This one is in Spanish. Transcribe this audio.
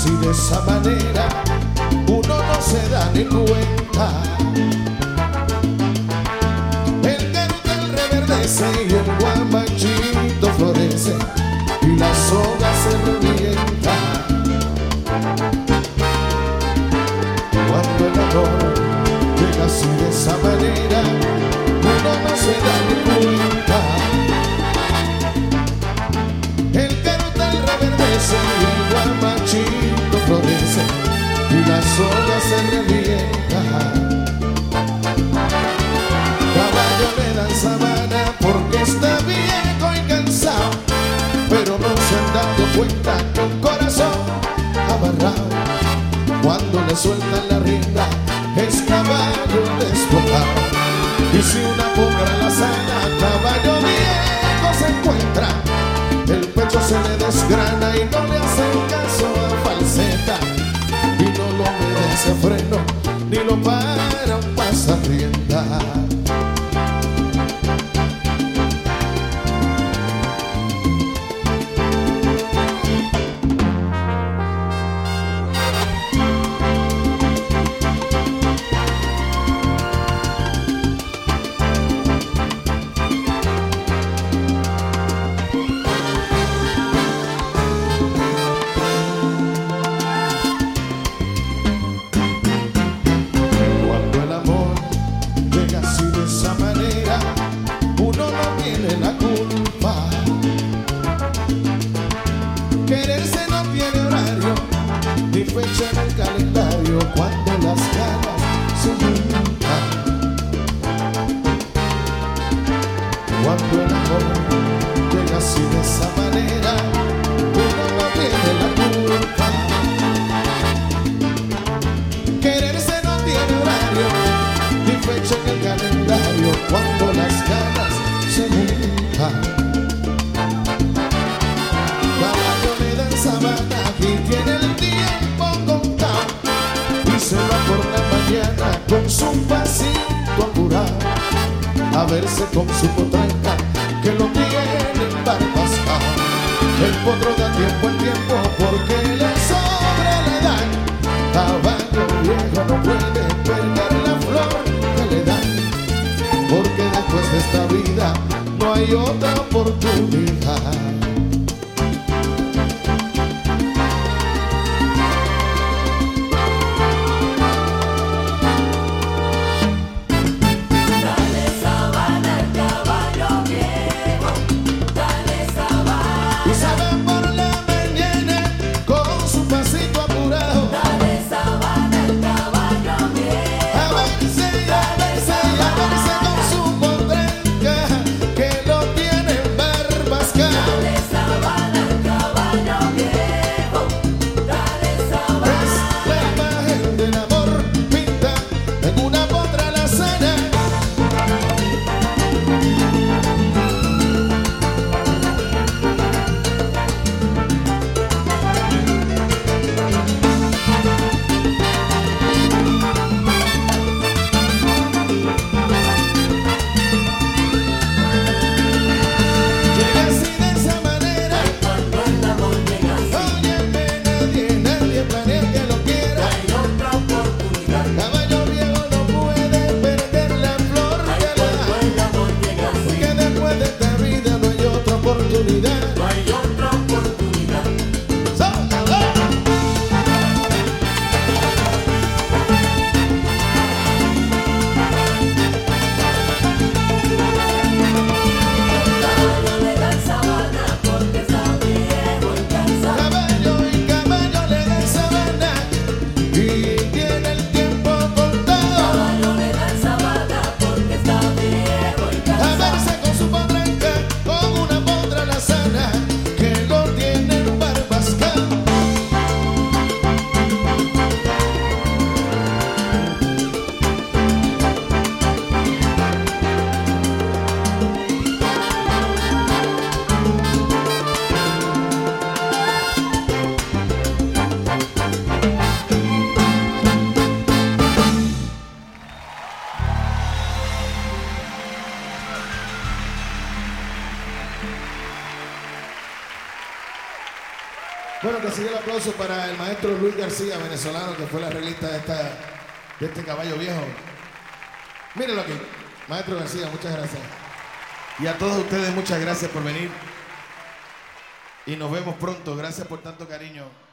así de esa manera uno no se da ni cuenta. El cartel reverdece y el guamachito florece y la soga se revienta. Cuando el amor llega así de esa manera uno no se da ni cuenta. El cartel reverdece y el guamachito florece y la soga se revienta. Caballo le dan sabana porque está viejo y cansado, pero no se han dado cuenta que un corazón amarrado, cuando le sueltan la rienda, es caballo despojado. Y si una potra la sana, caballo viejo se encuentra, el pecho se le desgrana y no le hacen caso a falseta, y no lo obedece a freno, ni lo para un pasarrienda. Quererse no tiene horario ni fecha en el calendario cuando las ganas se juntan. Cuando el amor llega así de esa manera, uno no tiene la culpa. Quererse no tiene horario ni fecha en el calendario cuando las ganas se juntan. Sabana y tiene el tiempo contado y se va por la mañana con su pasito apurado a verse con su potranca que lo tiene embarbascado. El potro da tiempo al tiempo porque le sobra la edad. Caballo viejo no puede perder la flor que le dan, porque después de esta vida no hay otra oportunidad. Dale Bueno, que siga el aplauso para el maestro Luis García, venezolano, que fue el arreglista de este caballo viejo. Mírenlo aquí, maestro García, muchas gracias. Y a todos ustedes, muchas gracias por venir. Y nos vemos pronto. Gracias por tanto cariño.